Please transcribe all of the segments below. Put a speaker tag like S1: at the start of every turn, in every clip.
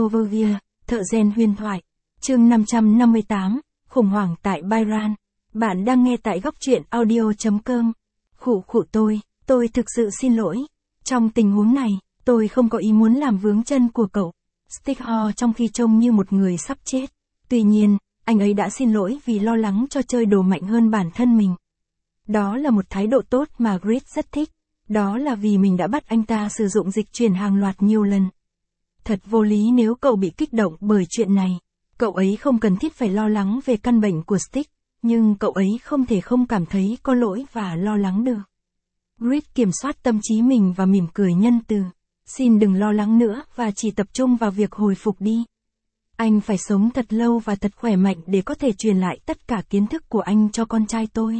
S1: Overview, thợ rèn huyền thoại. Chương 558, khủng hoảng tại Bahrain. Bạn đang nghe tại góc truyện audio.com. Khụ tôi thực sự xin lỗi. Trong tình huống này, tôi không có ý muốn làm vướng chân của cậu. Stick ho trong khi trông như một người sắp chết. Tuy nhiên, anh ấy đã xin lỗi vì lo lắng cho chơi đồ mạnh hơn bản thân mình. Đó là một thái độ tốt mà Grit rất thích. Đó là vì mình đã bắt anh ta sử dụng dịch chuyển hàng loạt nhiều lần. Thật vô lý nếu cậu bị kích động bởi chuyện này. Cậu ấy không cần thiết phải lo lắng về căn bệnh của Stick, nhưng cậu ấy không thể không cảm thấy có lỗi và lo lắng được. Grit kiểm soát tâm trí mình và mỉm cười nhân từ. Xin đừng lo lắng nữa và chỉ tập trung vào việc hồi phục đi. Anh phải sống thật lâu và thật khỏe mạnh để có thể truyền lại tất cả kiến thức của anh cho con trai tôi.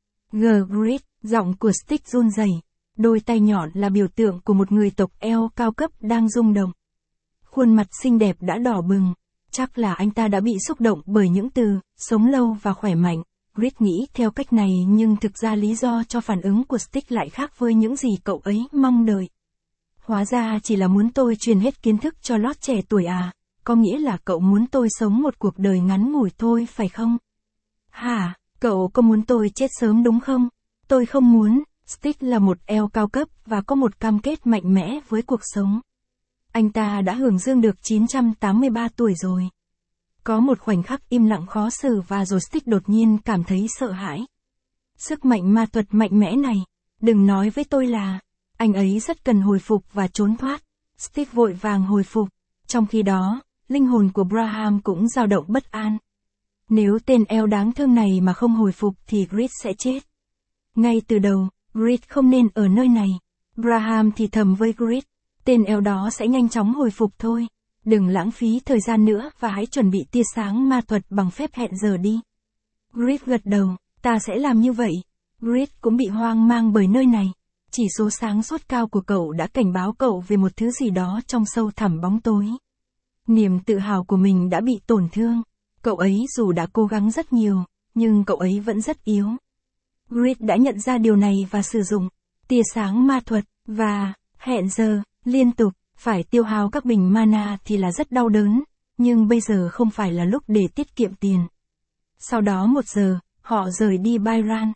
S1: Grit, giọng của Stick run rẩy. Đôi tay nhọn là biểu tượng của một người tộc eo cao cấp đang rung động. Khuôn mặt xinh đẹp đã đỏ bừng. Chắc là anh ta đã bị xúc động bởi những từ, sống lâu và khỏe mạnh. Grit nghĩ theo cách này nhưng thực ra lý do cho phản ứng của Stick lại khác với những gì cậu ấy mong đợi. Hóa ra chỉ là muốn tôi truyền hết kiến thức cho lót trẻ tuổi à, có nghĩa là cậu muốn tôi sống một cuộc đời ngắn ngủi thôi phải không? Hả, cậu có muốn tôi chết sớm đúng không? Tôi không muốn. Stick là một eo cao cấp và có một cam kết mạnh mẽ với cuộc sống. Anh ta đã hưởng dương được 983 tuổi rồi. Có một khoảnh khắc im lặng khó xử và rồi Stick đột nhiên cảm thấy sợ hãi. Sức mạnh ma thuật mạnh mẽ này, đừng nói với tôi là, anh ấy rất cần hồi phục và trốn thoát. Stick vội vàng hồi phục, trong khi đó, linh hồn của Braham cũng dao động bất an. Nếu tên eo đáng thương này mà không hồi phục thì Grit sẽ chết. Ngay từ đầu, Grit không nên ở nơi này. Braham thì thầm với Grit, tên eo đó sẽ nhanh chóng hồi phục thôi. Đừng lãng phí thời gian nữa và hãy chuẩn bị tia sáng ma thuật bằng phép hẹn giờ đi. Grit gật đầu, ta sẽ làm như vậy. Grit cũng bị hoang mang bởi nơi này. Chỉ số sáng suốt cao của cậu đã cảnh báo cậu về một thứ gì đó trong sâu thẳm bóng tối. Niềm tự hào của mình đã bị tổn thương. Cậu ấy dù đã cố gắng rất nhiều, nhưng cậu ấy vẫn rất yếu. Grit đã nhận ra điều này và sử dụng tia sáng ma thuật và hẹn giờ liên tục. Phải tiêu hao các bình mana thì là rất đau đớn, nhưng bây giờ không phải là lúc để tiết kiệm tiền. Sau đó 1 giờ, họ rời đi Bahrain.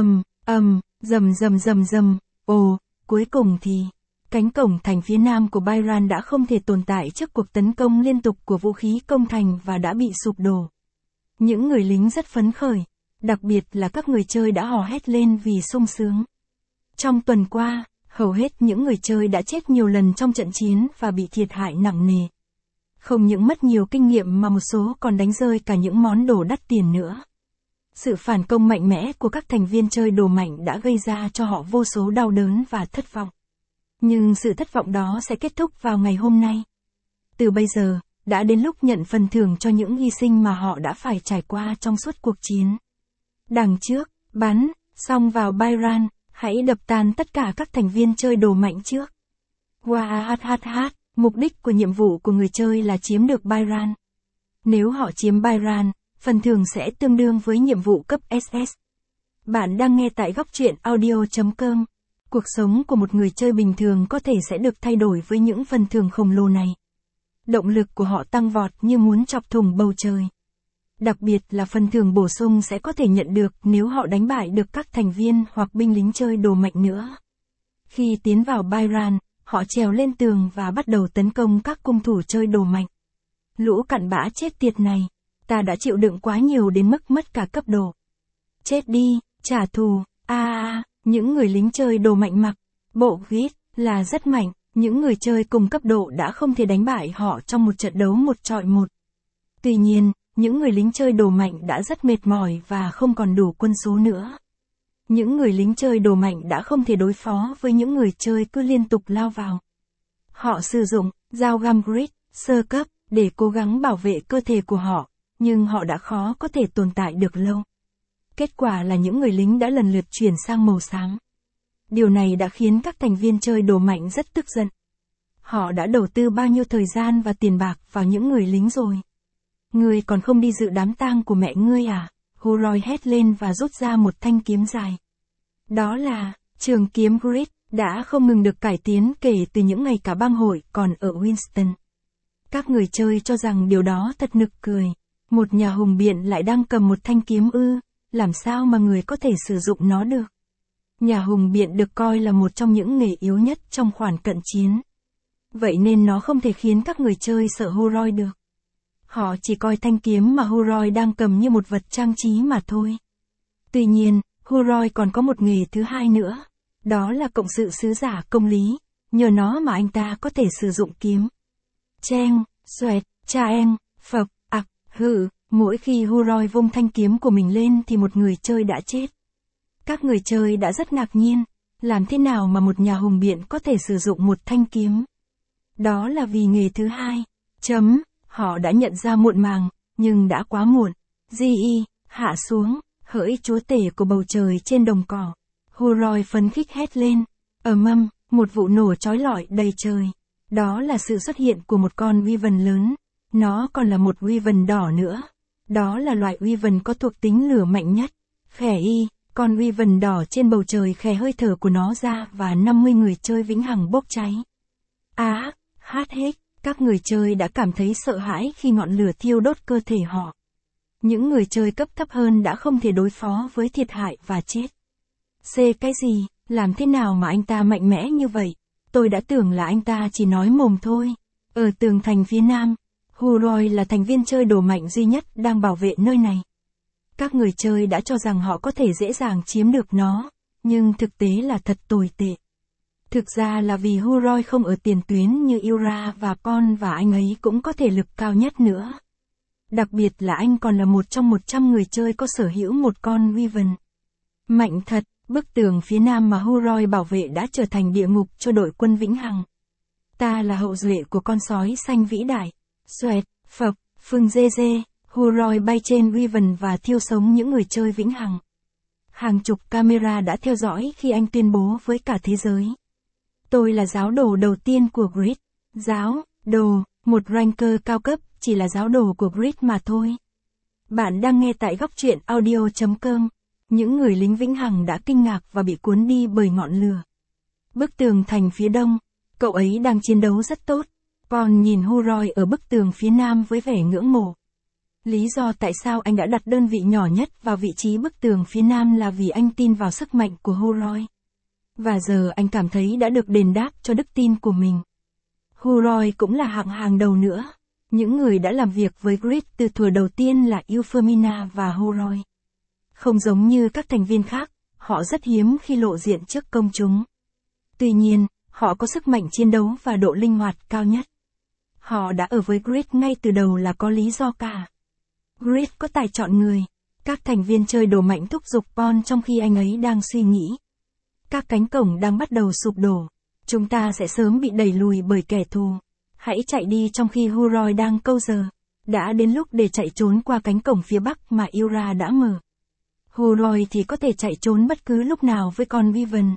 S1: Rầm. Ồ, cuối cùng thì, cánh cổng thành phía nam của Bahrain đã không thể tồn tại trước cuộc tấn công liên tục của vũ khí công thành và đã bị sụp đổ. Những người lính rất phấn khởi, đặc biệt là các người chơi đã hò hét lên vì sung sướng. Trong tuần qua, hầu hết những người chơi đã chết nhiều lần trong trận chiến và bị thiệt hại nặng nề. Không những mất nhiều kinh nghiệm mà một số còn đánh rơi cả những món đồ đắt tiền nữa. Sự phản công mạnh mẽ của các thành viên chơi đồ mạnh đã gây ra cho họ vô số đau đớn và thất vọng. Nhưng sự thất vọng đó sẽ kết thúc vào ngày hôm nay. Từ bây giờ, đã đến lúc nhận phần thưởng cho những hy sinh mà họ đã phải trải qua trong suốt cuộc chiến. Đằng trước, bắn, xong vào Bahrain. Hãy đập tan tất cả các thành viên chơi đồ mạnh trước. Mục đích của nhiệm vụ của người chơi là chiếm được Bahrain. Nếu họ chiếm Bahrain, phần thưởng sẽ tương đương với nhiệm vụ cấp SS. Bạn đang nghe tại góc truyện audio.com. Cuộc sống của một người chơi bình thường có thể sẽ được thay đổi với những phần thưởng khổng lồ này. Động lực của họ tăng vọt như muốn chọc thủng bầu trời. Đặc biệt là phần thưởng bổ sung sẽ có thể nhận được nếu họ đánh bại được các thành viên hoặc binh lính chơi đồ mạnh nữa. Khi tiến vào Bahrain, họ trèo lên tường và bắt đầu tấn công các cung thủ chơi đồ mạnh. Lũ cặn bã chết tiệt này, ta đã chịu đựng quá nhiều đến mức mất cả cấp độ. Chết đi, trả thù, những người lính chơi đồ mạnh mặc, bộ Git là rất mạnh, những người chơi cùng cấp độ đã không thể đánh bại họ trong một trận đấu 1-1. Tuy nhiên, những người lính chơi đồ mạnh đã rất mệt mỏi và không còn đủ quân số nữa. Những người lính chơi đồ mạnh đã không thể đối phó với những người chơi cứ liên tục lao vào. Họ sử dụng dao găm Grit sơ cấp để cố gắng bảo vệ cơ thể của họ, nhưng họ đã khó có thể tồn tại được lâu. Kết quả là những người lính đã lần lượt chuyển sang màu xám. Điều này đã khiến các thành viên chơi đồ mạnh rất tức giận. Họ đã đầu tư bao nhiêu thời gian và tiền bạc vào những người lính rồi. Ngươi còn không đi dự đám tang của mẹ ngươi à? Huroi hét lên và rút ra một thanh kiếm dài. Đó là, trường kiếm Grit, đã không ngừng được cải tiến kể từ những ngày cả bang hội còn ở Winston. Các người chơi cho rằng điều đó thật nực cười. Một nhà hùng biện lại đang cầm một thanh kiếm ư, làm sao mà người có thể sử dụng nó được? Nhà hùng biện được coi là một trong những nghề yếu nhất trong khoản cận chiến. Vậy nên nó không thể khiến các người chơi sợ Huroi được. Họ chỉ coi thanh kiếm mà Huroi đang cầm như một vật trang trí mà thôi. Tuy nhiên, Huroi còn có một nghề thứ hai nữa. Đó là cộng sự sứ giả công lý. Nhờ nó mà anh ta có thể sử dụng kiếm. Cheng, xoẹt, chaeng, phập, ặc, hự. Mỗi khi Huroi vung thanh kiếm của mình lên thì một người chơi đã chết. Các người chơi đã rất ngạc nhiên. Làm thế nào mà một nhà hùng biện có thể sử dụng một thanh kiếm? Đó là vì nghề thứ hai. Họ đã nhận ra muộn màng, nhưng đã quá muộn. Gi, hạ xuống, hỡi chúa tể của bầu trời trên đồng cỏ. Huroi phấn khích hét lên. Một vụ nổ chói lọi đầy trời. Đó là sự xuất hiện của một con wyvern lớn. Nó còn là một wyvern đỏ nữa. Đó là loại wyvern có thuộc tính lửa mạnh nhất. Khè y, con wyvern đỏ trên bầu trời khè hơi thở của nó ra và 50 người chơi vĩnh hằng bốc cháy. Hát hết, các người chơi đã cảm thấy sợ hãi khi ngọn lửa thiêu đốt cơ thể họ. Những người chơi cấp thấp hơn đã không thể đối phó với thiệt hại và chết. Cái gì, làm thế nào mà anh ta mạnh mẽ như vậy? Tôi đã tưởng là anh ta chỉ nói mồm thôi. Ở tường thành phía nam, Huroi là thành viên chơi đồ mạnh duy nhất đang bảo vệ nơi này. Các người chơi đã cho rằng họ có thể dễ dàng chiếm được nó, nhưng thực tế là thật tồi tệ. Thực ra là vì Huroi không ở tiền tuyến như Ira và Pon và anh ấy cũng có thể lực cao nhất nữa. Đặc biệt là anh còn là một trong 100 người chơi có sở hữu một con wyvern. Mạnh thật, bức tường phía nam mà Huroi bảo vệ đã trở thành địa ngục cho đội quân vĩnh hằng. Ta là hậu duệ của con sói xanh vĩ đại. Xoẹt, phập, phừng dê dê, Huroi bay trên wyvern và thiêu sống những người chơi vĩnh hằng. Hàng chục camera đã theo dõi khi anh tuyên bố với cả thế giới. Tôi là giáo đồ đầu tiên của Grid. Giáo, đồ, một ranker cao cấp, chỉ là giáo đồ của Grid mà thôi. Bạn đang nghe tại góc truyện audio.com. Những người lính vĩnh hằng đã kinh ngạc và bị cuốn đi bởi ngọn lửa. Bức tường thành phía đông, cậu ấy đang chiến đấu rất tốt. Còn nhìn Huroi ở bức tường phía nam với vẻ ngưỡng mộ. Lý do tại sao anh đã đặt đơn vị nhỏ nhất vào vị trí bức tường phía nam là vì anh tin vào sức mạnh của Huroi. Và giờ anh cảm thấy đã được đền đáp cho đức tin của mình. Huroi cũng là hạng hàng đầu nữa. Những người đã làm việc với Grid từ thuở đầu tiên là Euphemina và Huroi. Không giống như các thành viên khác, họ rất hiếm khi lộ diện trước công chúng. Tuy nhiên, họ có sức mạnh chiến đấu và độ linh hoạt cao nhất. Họ đã ở với Grid ngay từ đầu là có lý do cả. Grid có tài chọn người. Các thành viên chơi đồ mạnh thúc giục Pon trong khi anh ấy đang suy nghĩ. Các cánh cổng đang bắt đầu sụp đổ. Chúng ta sẽ sớm bị đẩy lùi bởi kẻ thù. Hãy chạy đi trong khi Huroi đang câu giờ. Đã đến lúc để chạy trốn qua cánh cổng phía bắc mà Ira đã mở. Huroi thì có thể chạy trốn bất cứ lúc nào với con wyvern.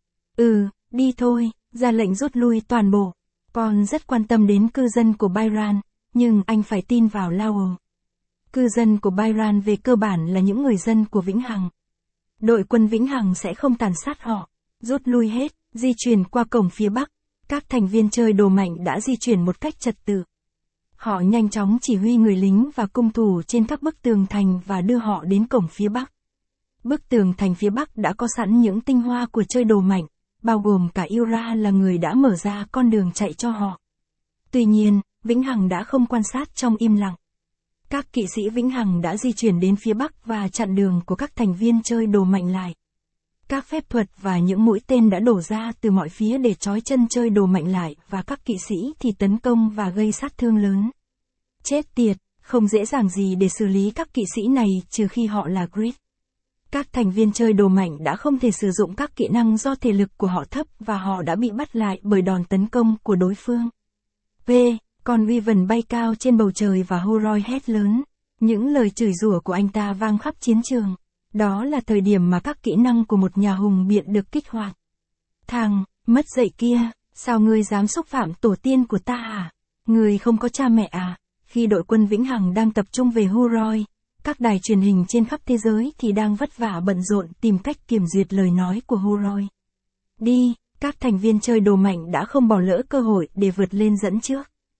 S1: Đi thôi, ra lệnh rút lui toàn bộ. Pon rất quan tâm đến cư dân của Byran, nhưng anh phải tin vào Lowell. Cư dân của Byran về cơ bản là những người dân của Vĩnh Hằng. Đội quân Vĩnh Hằng sẽ không tàn sát họ. Rút lui hết, di chuyển qua cổng phía bắc. Các thành viên chơi đồ mạnh đã di chuyển một cách trật tự. Họ nhanh chóng chỉ huy người lính và cung thủ trên các bức tường thành và đưa họ đến cổng phía bắc. Bức tường thành phía bắc đã có sẵn những tinh hoa của chơi đồ mạnh, bao gồm cả Ira là người đã mở ra con đường chạy cho họ. Tuy nhiên, Vĩnh Hằng đã không quan sát trong im lặng. Các kỵ sĩ Vĩnh Hằng đã di chuyển đến phía bắc và chặn đường của các thành viên chơi đồ mạnh lại. Các phép thuật và những mũi tên đã đổ ra từ mọi phía để trói chân chơi đồ mạnh lại và các kỵ sĩ thì tấn công và gây sát thương lớn. Chết tiệt, không dễ dàng gì để xử lý các kỵ sĩ này trừ khi họ là Grid. Các thành viên chơi đồ mạnh đã không thể sử dụng các kỹ năng do thể lực của họ thấp và họ đã bị bắt lại bởi đòn tấn công của đối phương. Con wyvern bay cao trên bầu trời và Huroi hét lớn. Những lời chửi rủa của anh ta vang khắp chiến trường. Đó là thời điểm mà các kỹ năng của một nhà hùng biện được kích hoạt. Thằng, mất dạy kia, sao ngươi dám xúc phạm tổ tiên của ta à? Ngươi không có cha mẹ à? Khi đội quân Vĩnh Hằng đang tập trung về Huroi, các đài truyền hình trên khắp thế giới thì đang vất vả bận rộn tìm cách kiểm duyệt lời nói của Huroi. Các thành viên chơi đồ mạnh đã không bỏ lỡ cơ hội để vượt lên dẫn trước.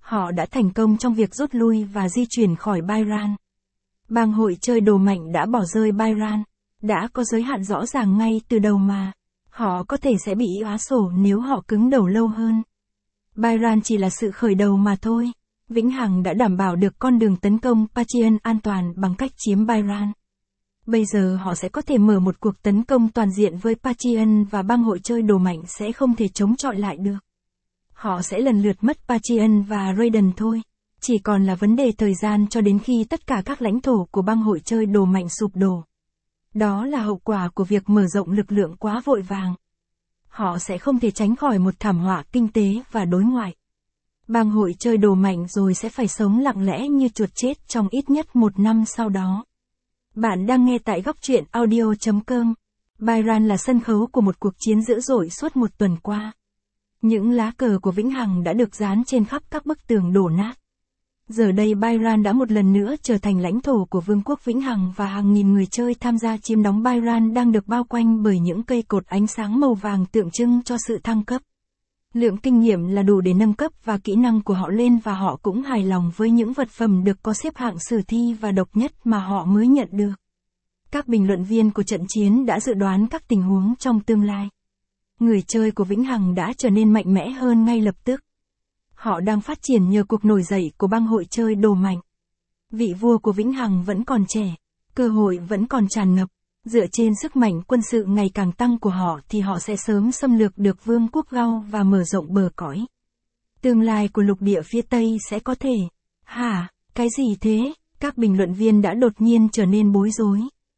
S1: Họ đã thành công trong việc rút lui và di chuyển khỏi Bahrain. Bang hội chơi đồ mạnh đã bỏ rơi Bahrain, đã có giới hạn rõ ràng ngay từ đầu mà. Họ có thể sẽ bị xóa sổ nếu họ cứng đầu lâu hơn. Bahrain chỉ là sự khởi đầu mà thôi. Vĩnh Hằng đã đảm bảo được con đường tấn công Partizan an toàn bằng cách chiếm Bahrain. Bây giờ họ sẽ có thể mở một cuộc tấn công toàn diện với Partizan và bang hội chơi đồ mạnh sẽ không thể chống chọi lại được. Họ sẽ lần lượt mất Partizan và Raiden thôi. Chỉ còn là vấn đề thời gian cho đến khi tất cả các lãnh thổ của bang hội chơi đồ mạnh sụp đổ. Đó là hậu quả của việc mở rộng lực lượng quá vội vàng. Họ sẽ không thể tránh khỏi một thảm họa kinh tế và đối ngoại. Bang hội chơi đồ mạnh rồi sẽ phải sống lặng lẽ như chuột chết trong ít nhất 1 năm sau đó. Bạn đang nghe tại góc truyện audio.com. Bahrain là sân khấu của một cuộc chiến dữ dội suốt 1 tuần qua. Những lá cờ của Vĩnh Hằng đã được dán trên khắp các bức tường đổ nát. Giờ đây Bahrain đã một lần nữa trở thành lãnh thổ của Vương quốc Vĩnh Hằng và hàng nghìn người chơi tham gia chiếm đóng Bahrain đang được bao quanh bởi những cây cột ánh sáng màu vàng tượng trưng cho sự thăng cấp. Lượng kinh nghiệm là đủ để nâng cấp và kỹ năng của họ lên và họ cũng hài lòng với những vật phẩm được có xếp hạng sử thi và độc nhất mà họ mới nhận được. Các bình luận viên của trận chiến đã dự đoán các tình huống trong tương lai. Người chơi của Vĩnh Hằng đã trở nên mạnh mẽ hơn ngay lập tức. Họ đang phát triển nhờ cuộc nổi dậy của bang hội chơi đồ mạnh. Vị vua của Vĩnh Hằng vẫn còn trẻ, cơ hội vẫn còn tràn ngập. Dựa trên sức mạnh quân sự ngày càng tăng của họ thì họ sẽ sớm xâm lược được Vương quốc Gau và mở rộng bờ cõi. Tương lai của lục địa phía Tây sẽ có thể. Hả, cái gì thế? Các bình luận viên đã đột nhiên trở nên bối rối.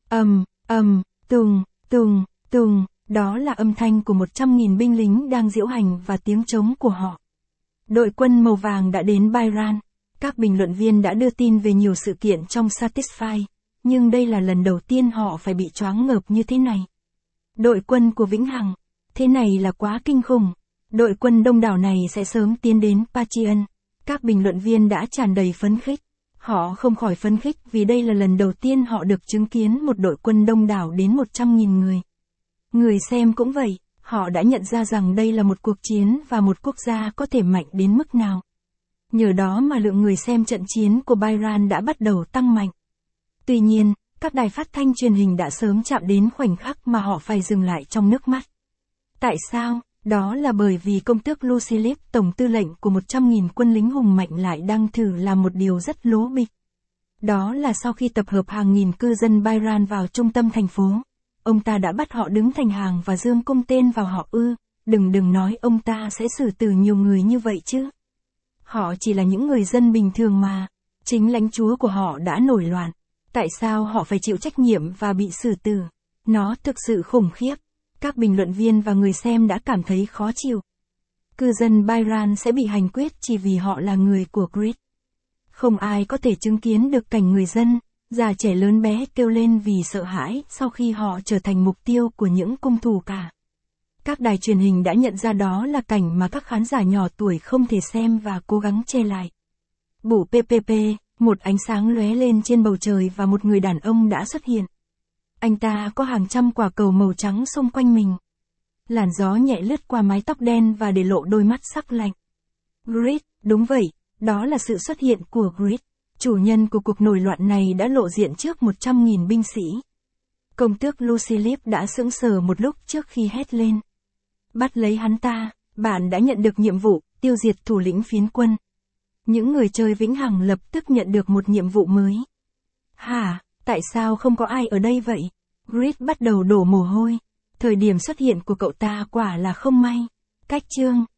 S1: Tùng, đó là âm thanh của 100.000 binh lính đang diễu hành và tiếng trống của họ. Đội quân màu vàng đã đến Bahrain. Các bình luận viên đã đưa tin về nhiều sự kiện trong Satisfy. Nhưng đây là lần đầu tiên họ phải bị choáng ngợp như thế này. Đội quân của Vĩnh Hằng, thế này là quá kinh khủng. Đội quân đông đảo này sẽ sớm tiến đến Partizan. Các bình luận viên đã tràn đầy phấn khích. Họ không khỏi phấn khích vì đây là lần đầu tiên họ được chứng kiến một đội quân đông đảo đến 100.000 người. Người xem cũng vậy, họ đã nhận ra rằng đây là một cuộc chiến và một quốc gia có thể mạnh đến mức nào. Nhờ đó mà lượng người xem trận chiến của Bahrain đã bắt đầu tăng mạnh. Tuy nhiên, các đài phát thanh truyền hình đã sớm chạm đến khoảnh khắc mà họ phải dừng lại trong nước mắt. Tại sao? Đó là bởi vì công tước Lucilip, tổng tư lệnh của 100.000 quân lính hùng mạnh lại đang thử làm một điều rất lố bịch. Đó là sau khi tập hợp hàng nghìn cư dân Bahrain vào trung tâm thành phố, ông ta đã bắt họ đứng thành hàng và giương cung tên vào họ đừng nói ông ta sẽ xử tử nhiều người như vậy chứ. Họ chỉ là những người dân bình thường mà, chính lãnh chúa của họ đã nổi loạn. Tại sao họ phải chịu trách nhiệm và bị xử tử? Nó thực sự khủng khiếp. Các bình luận viên và người xem đã cảm thấy khó chịu. Cư dân Bahrain sẽ bị hành quyết chỉ vì họ là người của Grid. Không ai có thể chứng kiến được cảnh người dân, già trẻ lớn bé kêu lên vì sợ hãi sau khi họ trở thành mục tiêu của những cung thủ cả. Các đài truyền hình đã nhận ra đó là cảnh mà các khán giả nhỏ tuổi không thể xem và cố gắng che lại. Bù PPP, một ánh sáng lóe lên trên bầu trời và một người đàn ông đã xuất hiện. Anh ta có hàng trăm quả cầu màu trắng xung quanh mình. Làn gió nhẹ lướt qua mái tóc đen và để lộ đôi mắt sắc lạnh. Grid, đúng vậy, đó là sự xuất hiện của Grid. Chủ nhân của cuộc nổi loạn này đã lộ diện trước 100.000 binh sĩ. Công tước Lucilip đã sững sờ một lúc trước khi hét lên. Bắt lấy hắn ta, bạn đã nhận được nhiệm vụ, tiêu diệt thủ lĩnh phiến quân. Những người chơi Vĩnh Hằng lập tức nhận được một nhiệm vụ mới. Hả, tại sao không có ai ở đây vậy? Grid bắt đầu đổ mồ hôi. Thời điểm xuất hiện của cậu ta quả là không may. Cách chương